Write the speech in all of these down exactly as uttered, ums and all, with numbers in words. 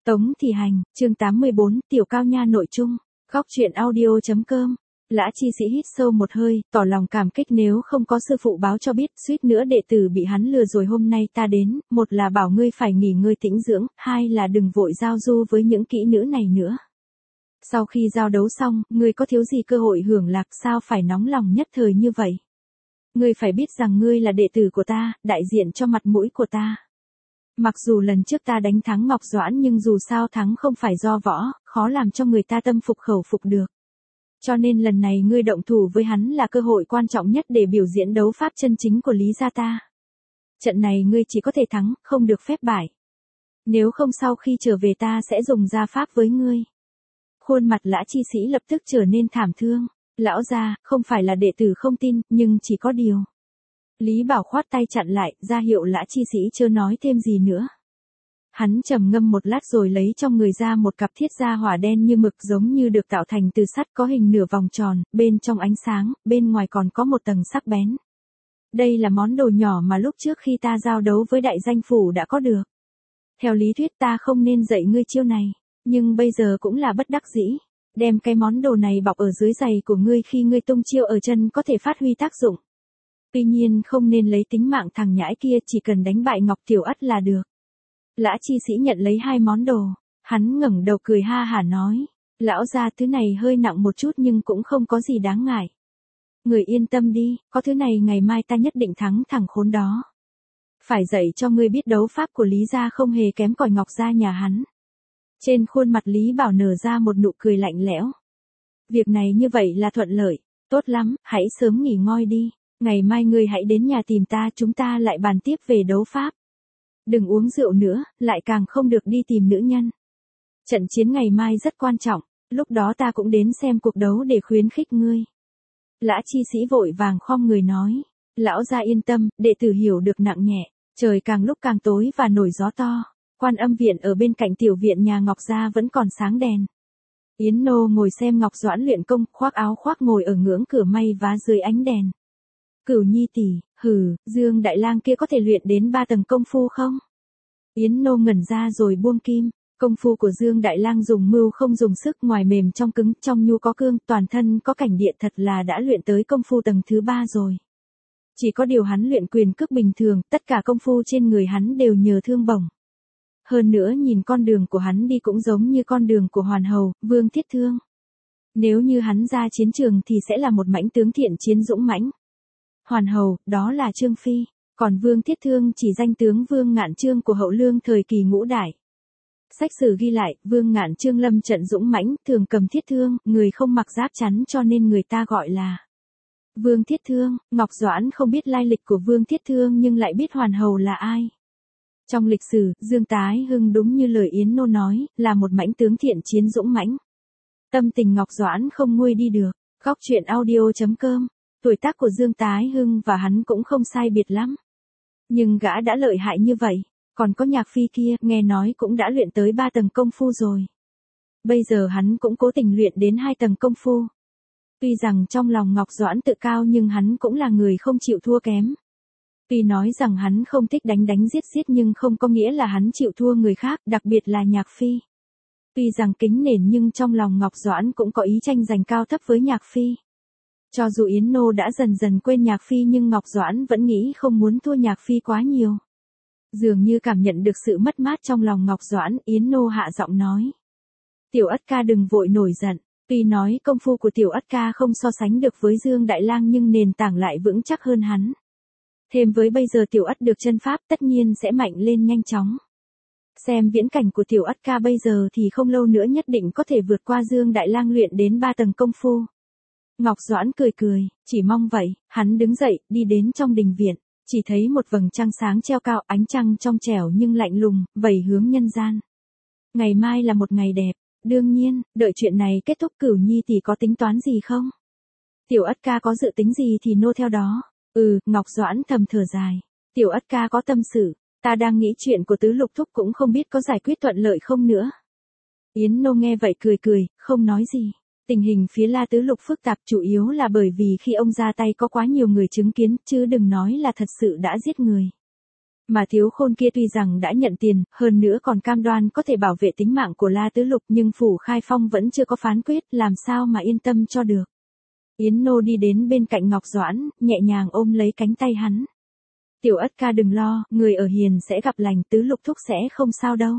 Tống Thị Hành, chương tám mươi bốn, Tiểu Cao Nha nội trung. Góc truyện audio.com. Lã Chi Sĩ hít sâu một hơi, tỏ lòng cảm kích nếu không có sư phụ báo cho biết, suýt nữa đệ tử bị hắn lừa rồi. Hôm nay ta đến, một là bảo ngươi phải nghỉ ngơi tĩnh dưỡng, hai là đừng vội giao du với những kỹ nữ này nữa. Sau khi giao đấu xong, ngươi có thiếu gì cơ hội hưởng lạc, sao phải nóng lòng nhất thời như vậy? Ngươi phải biết rằng ngươi là đệ tử của ta, đại diện cho mặt mũi của ta. Mặc dù lần trước ta đánh thắng Ngọc Doãn nhưng dù sao thắng không phải do võ, khó làm cho người ta tâm phục khẩu phục được. Cho nên lần này ngươi động thủ với hắn là cơ hội quan trọng nhất để biểu diễn đấu pháp chân chính của Lý gia ta. Trận này ngươi chỉ có thể thắng, không được phép bại. Nếu không sau khi trở về ta sẽ dùng gia pháp với ngươi. Khuôn mặt Lã Chi Sĩ lập tức trở nên thảm thương. Lão gia, không phải là đệ tử không tin, nhưng chỉ có điều. Lý Bảo khoát tay chặn lại, ra hiệu Lã Chi Sĩ chưa nói thêm gì nữa. Hắn trầm ngâm một lát rồi lấy trong người ra một cặp thiết gia hỏa đen như mực, giống như được tạo thành từ sắt, có hình nửa vòng tròn, bên trong ánh sáng, bên ngoài còn có một tầng sắc bén. Đây là món đồ nhỏ mà lúc trước khi ta giao đấu với đại danh phủ đã có được. Theo lý thuyết ta không nên dạy ngươi chiêu này, nhưng bây giờ cũng là bất đắc dĩ. Đem cái món đồ này bọc ở dưới giày của ngươi khi ngươi tung chiêu ở chân có thể phát huy tác dụng. Tuy nhiên không nên lấy tính mạng thằng nhãi kia, chỉ cần đánh bại Ngọc Tiểu Ất là được. Lã Chi Sĩ nhận lấy hai món đồ, hắn ngẩng đầu cười ha hả nói, lão gia, thứ này hơi nặng một chút nhưng cũng không có gì đáng ngại. Người yên tâm đi, có thứ này ngày mai ta nhất định thắng thằng khốn đó. Phải dạy cho ngươi biết đấu pháp của Lý gia không hề kém cỏi Ngọc gia nhà hắn. Trên khuôn mặt Lý Bảo nở ra một nụ cười lạnh lẽo. Việc này như vậy là thuận lợi, tốt lắm, hãy sớm nghỉ ngơi đi. Ngày mai ngươi hãy đến nhà tìm ta, chúng ta lại bàn tiếp về đấu pháp. Đừng uống rượu nữa, lại càng không được đi tìm nữ nhân. Trận chiến ngày mai rất quan trọng, lúc đó ta cũng đến xem cuộc đấu để khuyến khích ngươi. Lã Chi Sĩ vội vàng khom người nói, lão gia yên tâm, đệ tử hiểu được nặng nhẹ. Trời càng lúc càng tối và nổi gió to. Quan Âm viện ở bên cạnh tiểu viện nhà Ngọc gia vẫn còn sáng đèn. Yến Nô ngồi xem Ngọc Doãn luyện công, khoác áo khoác ngồi ở ngưỡng cửa may vá dưới ánh đèn. Cửu Nhi tỷ, hừ, Dương Đại Lang kia có thể luyện đến ba tầng công phu không? Yến Nô ngẩn ra rồi buông kim. Công phu của Dương Đại Lang dùng mưu không dùng sức, ngoài mềm trong cứng, trong nhu có cương, toàn thân có cảnh địa, thật là đã luyện tới công phu tầng thứ ba rồi. Chỉ có điều hắn luyện quyền cước bình thường, tất cả công phu trên người hắn đều nhờ thương bổng. Hơn nữa nhìn con đường của hắn đi cũng giống như con đường của Hoàn Hầu, Vương Thiết Thương. Nếu như hắn ra chiến trường thì sẽ là một mãnh tướng thiện chiến dũng mãnh. Hoàn Hầu, đó là Trương Phi, còn Vương Thiết Thương chỉ danh tướng Vương Ngạn Trương của Hậu Lương thời kỳ ngũ đại. Sách sử ghi lại, Vương Ngạn Trương lâm trận dũng mãnh, thường cầm thiết thương, người không mặc giáp chắn cho nên người ta gọi là Vương Thiết Thương. Ngọc Doãn không biết lai lịch của Vương Thiết Thương nhưng lại biết Hoàn Hầu là ai. Trong lịch sử, Dương Tái Hưng đúng như lời Yến Nô nói, là một mãnh tướng thiện chiến dũng mãnh. Tâm tình Ngọc Doãn không nguôi đi được. Góc truyện audio.com. Tuổi tác của Dương Tái Hưng và hắn cũng không sai biệt lắm. Nhưng gã đã lợi hại như vậy, còn có Nhạc Phi kia, nghe nói cũng đã luyện tới ba tầng công phu rồi. Bây giờ hắn cũng cố tình luyện đến hai tầng công phu. Tuy rằng trong lòng Ngọc Doãn tự cao nhưng hắn cũng là người không chịu thua kém. Tuy nói rằng hắn không thích đánh đánh giết giết nhưng không có nghĩa là hắn chịu thua người khác, đặc biệt là Nhạc Phi. Tuy rằng kính nể nhưng trong lòng Ngọc Doãn cũng có ý tranh giành cao thấp với Nhạc Phi. Cho dù Yến Nô đã dần dần quên Nhạc Phi nhưng Ngọc Doãn vẫn nghĩ không muốn thua Nhạc Phi quá nhiều. Dường như cảm nhận được sự mất mát trong lòng Ngọc Doãn, Yến Nô hạ giọng nói. Tiểu Ất ca đừng vội nổi giận, tuy nói công phu của Tiểu Ất ca không so sánh được với Dương Đại Lang nhưng nền tảng lại vững chắc hơn hắn. Thêm với bây giờ Tiểu Ất được chân pháp tất nhiên sẽ mạnh lên nhanh chóng. Xem viễn cảnh của Tiểu Ất ca bây giờ thì không lâu nữa nhất định có thể vượt qua Dương Đại Lang luyện đến ba tầng công phu. Ngọc Doãn cười cười, chỉ mong vậy. Hắn đứng dậy, đi đến trong đình viện, chỉ thấy một vầng trăng sáng treo cao, ánh trăng trong trẻo nhưng lạnh lùng, vẩy hướng nhân gian. Ngày mai là một ngày đẹp, đương nhiên, đợi chuyện này kết thúc Cửu Nhi tỷ có tính toán gì không? Tiểu Ất ca có dự tính gì thì nô theo đó. Ừ, Ngọc Doãn thầm thở dài. Tiểu Ất ca có tâm sự, ta đang nghĩ chuyện của Tứ Lục Thúc cũng không biết có giải quyết thuận lợi không nữa. Yến Nô nghe vậy cười cười, không nói gì. Tình hình phía La Tứ Lục phức tạp chủ yếu là bởi vì khi ông ra tay có quá nhiều người chứng kiến, chứ đừng nói là thật sự đã giết người. Mà Thiếu Khôn kia tuy rằng đã nhận tiền, hơn nữa còn cam đoan có thể bảo vệ tính mạng của La Tứ Lục, nhưng Phủ Khai Phong vẫn chưa có phán quyết, làm sao mà yên tâm cho được. Yến Nô đi đến bên cạnh Ngọc Doãn, nhẹ nhàng ôm lấy cánh tay hắn. Tiểu Ất ca đừng lo, người ở hiền sẽ gặp lành, Tứ Lục thúc sẽ không sao đâu.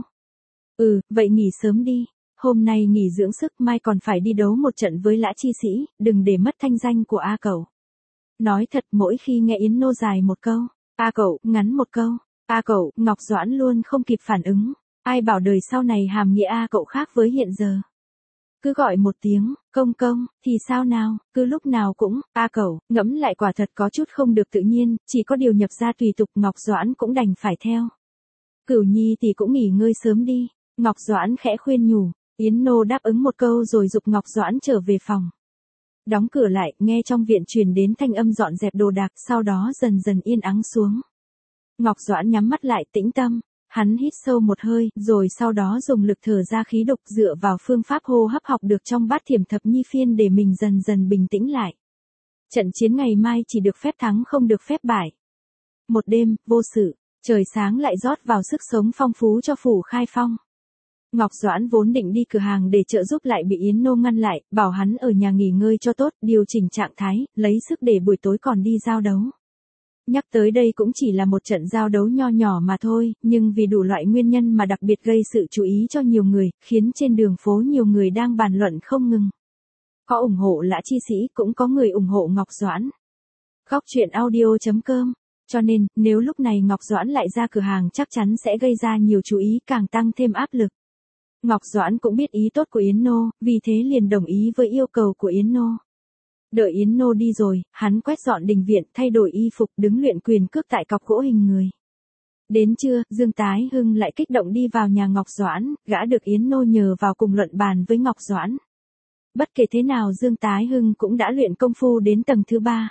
Ừ, vậy nghỉ sớm đi. Hôm nay nghỉ dưỡng sức, mai còn phải đi đấu một trận với Lã Chi Sĩ, đừng để mất thanh danh của A Cẩu. Nói thật, mỗi khi nghe Yến Nô dài một câu, A Cẩu, ngắn một câu, A Cẩu, Ngọc Doãn luôn không kịp phản ứng. Ai bảo đời sau này hàm nghĩa A Cẩu khác với hiện giờ. Cứ gọi một tiếng, công công, thì sao nào, cứ lúc nào cũng, A Cẩu, ngẫm lại quả thật có chút không được tự nhiên, chỉ có điều nhập ra tùy tục, Ngọc Doãn cũng đành phải theo. Cửu Nhi thì cũng nghỉ ngơi sớm đi, Ngọc Doãn khẽ khuyên nhủ. Yến Nô đáp ứng một câu rồi giục Ngọc Doãn trở về phòng. Đóng cửa lại, nghe trong viện truyền đến thanh âm dọn dẹp đồ đạc, sau đó dần dần yên ắng xuống. Ngọc Doãn nhắm mắt lại tĩnh tâm, hắn hít sâu một hơi, rồi sau đó dùng lực thở ra khí độc dựa vào phương pháp hô hấp học được trong bát thiểm thập nhi phiên để mình dần dần bình tĩnh lại. Trận chiến ngày mai chỉ được phép thắng không được phép bại. Một đêm, vô sự, trời sáng lại rót vào sức sống phong phú cho Phủ Khai Phong. Ngọc Doãn vốn định đi cửa hàng để trợ giúp lại bị Yến Nô ngăn lại, bảo hắn ở nhà nghỉ ngơi cho tốt, điều chỉnh trạng thái, lấy sức để buổi tối còn đi giao đấu. Nhắc tới đây cũng chỉ là một trận giao đấu nho nhỏ mà thôi, nhưng vì đủ loại nguyên nhân mà đặc biệt gây sự chú ý cho nhiều người, khiến trên đường phố nhiều người đang bàn luận không ngừng. Có ủng hộ Lã Chi Sĩ, cũng có người ủng hộ Ngọc Doãn. Góc truyện audio chấm com. Cho nên, nếu lúc này Ngọc Doãn lại ra cửa hàng chắc chắn sẽ gây ra nhiều chú ý, càng tăng thêm áp lực. Ngọc Doãn cũng biết ý tốt của Yến Nô, vì thế liền đồng ý với yêu cầu của Yến Nô. Đợi Yến Nô đi rồi, hắn quét dọn đình viện, thay đổi y phục, đứng luyện quyền cước tại cọc gỗ hình người. Đến trưa, Dương Tái Hưng lại kích động đi vào nhà Ngọc Doãn, gã được Yến Nô nhờ vào cùng luận bàn với Ngọc Doãn. Bất kể thế nào Dương Tái Hưng cũng đã luyện công phu đến tầng thứ ba.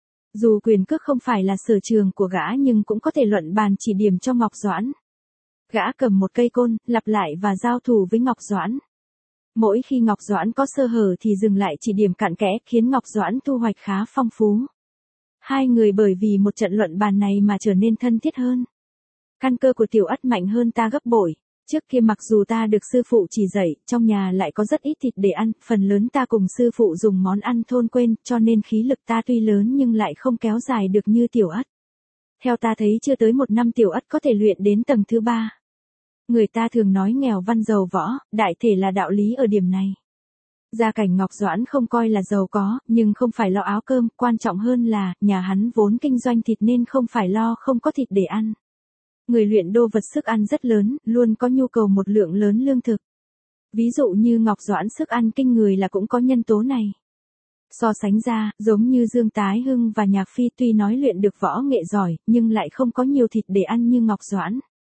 Dù quyền cước không phải là sở trường của gã nhưng cũng có thể luận bàn chỉ điểm cho Ngọc Doãn. Gã cầm một cây côn, lặp lại và giao thủ với Ngọc Doãn. Mỗi khi Ngọc Doãn có sơ hở thì dừng lại chỉ điểm cặn kẽ, khiến Ngọc Doãn thu hoạch khá phong phú. Hai người bởi vì một trận luận bàn này mà trở nên thân thiết hơn. Căn cơ của Tiểu Ất mạnh hơn ta gấp bội. Trước kia mặc dù ta được sư phụ chỉ dạy, trong nhà lại có rất ít thịt để ăn, phần lớn ta cùng sư phụ dùng món ăn thôn quên, cho nên khí lực ta tuy lớn nhưng lại không kéo dài được như Tiểu Ất. Theo ta thấy chưa tới một năm Tiểu Ất có thể luyện đến tầng thứ ba. Người ta thường nói nghèo văn giàu võ, đại thể là đạo lý ở điểm này. Gia cảnh Ngọc Doãn không coi là giàu có, nhưng không phải lo áo cơm, quan trọng hơn là, nhà hắn vốn kinh doanh thịt nên không phải lo không có thịt để ăn. Người luyện đô vật sức ăn rất lớn, luôn có nhu cầu một lượng lớn lương thực. Ví dụ như Ngọc Doãn sức ăn kinh người là cũng có nhân tố này. So sánh ra, giống như Dương Tái Hưng và Nhạc Phi tuy nói luyện được võ nghệ giỏi, nhưng lại không có nhiều thịt để ăn như Ngọc Doãn.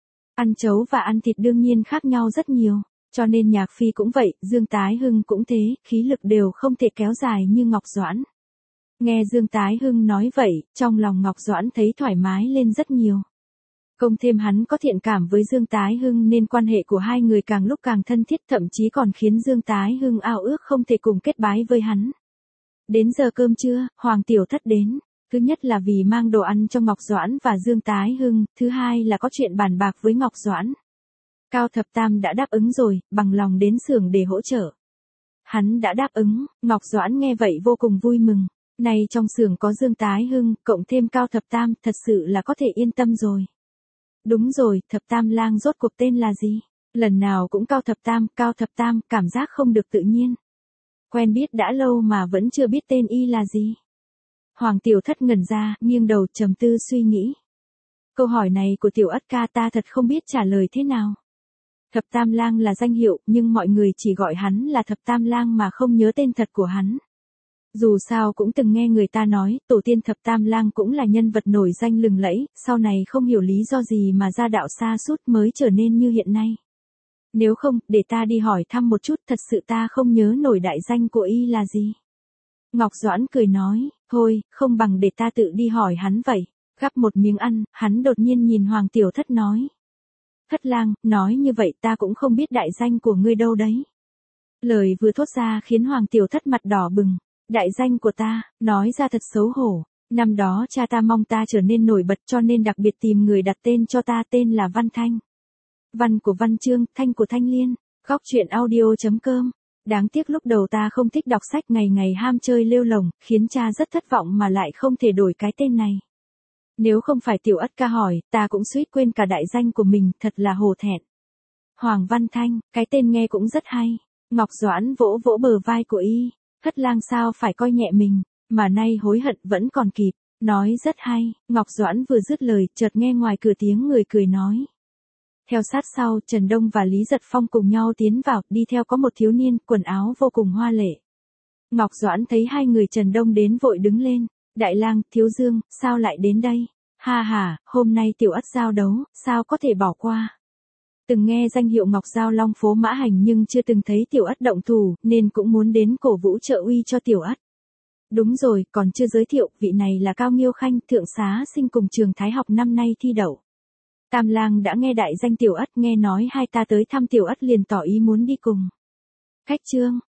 Ăn chấu và ăn thịt đương nhiên khác nhau rất nhiều, cho nên Nhạc Phi cũng vậy, Dương Tái Hưng cũng thế, khí lực đều không thể kéo dài như Ngọc Doãn. Nghe Dương Tái Hưng nói vậy, trong lòng Ngọc Doãn thấy thoải mái lên rất nhiều. Cộng thêm hắn có thiện cảm với Dương Tái Hưng nên quan hệ của hai người càng lúc càng thân thiết, thậm chí còn khiến Dương Tái Hưng ao ước không thể cùng kết bái với hắn. Đến giờ cơm trưa, Hoàng Tiểu Thất đến. Thứ nhất là vì mang đồ ăn cho Ngọc Doãn và Dương Tái Hưng, thứ hai là có chuyện bàn bạc với Ngọc Doãn. Cao Thập Tam đã đáp ứng rồi, bằng lòng đến xưởng để hỗ trợ. Hắn đã đáp ứng, Ngọc Doãn nghe vậy vô cùng vui mừng. Nay trong xưởng có Dương Tái Hưng, cộng thêm Cao Thập Tam, thật sự là có thể yên tâm rồi. Đúng rồi, Thập Tam lang rốt cuộc tên là gì? Lần nào cũng Cao Thập Tam, Cao Thập Tam, cảm giác không được tự nhiên. Quen biết đã lâu mà vẫn chưa biết tên y là gì. Hoàng Tiểu Thất ngẩn ra, nghiêng đầu trầm tư suy nghĩ. Câu hỏi này của Tiểu Ất ca ta thật không biết trả lời thế nào. Thập Tam lang là danh hiệu, nhưng mọi người chỉ gọi hắn là Thập Tam lang mà không nhớ tên thật của hắn. Dù sao cũng từng nghe người ta nói, tổ tiên Thập Tam lang cũng là nhân vật nổi danh lừng lẫy, sau này không hiểu lý do gì mà ra đạo xa sút mới trở nên như hiện nay. Nếu không, để ta đi hỏi thăm một chút, thật sự ta không nhớ nổi đại danh của y là gì. Ngọc Doãn cười nói, thôi, không bằng để ta tự đi hỏi hắn vậy. Gắp một miếng ăn, hắn đột nhiên nhìn Hoàng Tiểu Thất nói. Thất lang, nói như vậy ta cũng không biết đại danh của ngươi đâu đấy. Lời vừa thốt ra khiến Hoàng Tiểu Thất mặt đỏ bừng. Đại danh của ta, nói ra thật xấu hổ. Năm đó cha ta mong ta trở nên nổi bật cho nên đặc biệt tìm người đặt tên cho ta, tên là Văn Thanh. Văn của Văn Chương, Thanh của Thanh Liên. Góc truyện audio.com. Đáng tiếc lúc đầu ta không thích đọc sách, ngày ngày ham chơi lêu lổng, khiến cha rất thất vọng mà lại không thể đổi cái tên này. Nếu không phải Tiểu Ất ca hỏi, ta cũng suýt quên cả đại danh của mình, thật là hổ thẹn. Hoàng Văn Thanh, cái tên nghe cũng rất hay. Ngọc Doãn vỗ vỗ bờ vai của y. Thất lang sao phải coi nhẹ mình, mà nay hối hận vẫn còn kịp. Nói rất hay, Ngọc Doãn vừa dứt lời, chợt nghe ngoài cửa tiếng người cười nói. Theo sát sau, Trần Đông và Lý Giật Phong cùng nhau tiến vào, đi theo có một thiếu niên, quần áo vô cùng hoa lệ. Ngọc Doãn thấy hai người Trần Đông đến vội đứng lên. Đại lang, Thiếu Dương, sao lại đến đây? Ha ha, hôm nay Tiểu Ất giao đấu, sao có thể bỏ qua? Từng nghe danh hiệu Ngọc Giao Long phố Mã Hành nhưng chưa từng thấy Tiểu Ất động thủ, nên cũng muốn đến cổ vũ trợ uy cho Tiểu Ất. Đúng rồi, còn chưa giới thiệu, vị này là Cao Nghiêu Khanh, thượng xá sinh cùng trường Thái học năm nay thi đậu. Tam lang đã nghe đại danh Tiểu Ất, nghe nói hai ta tới thăm Tiểu Ất liền tỏ ý muốn đi cùng. Khách trương,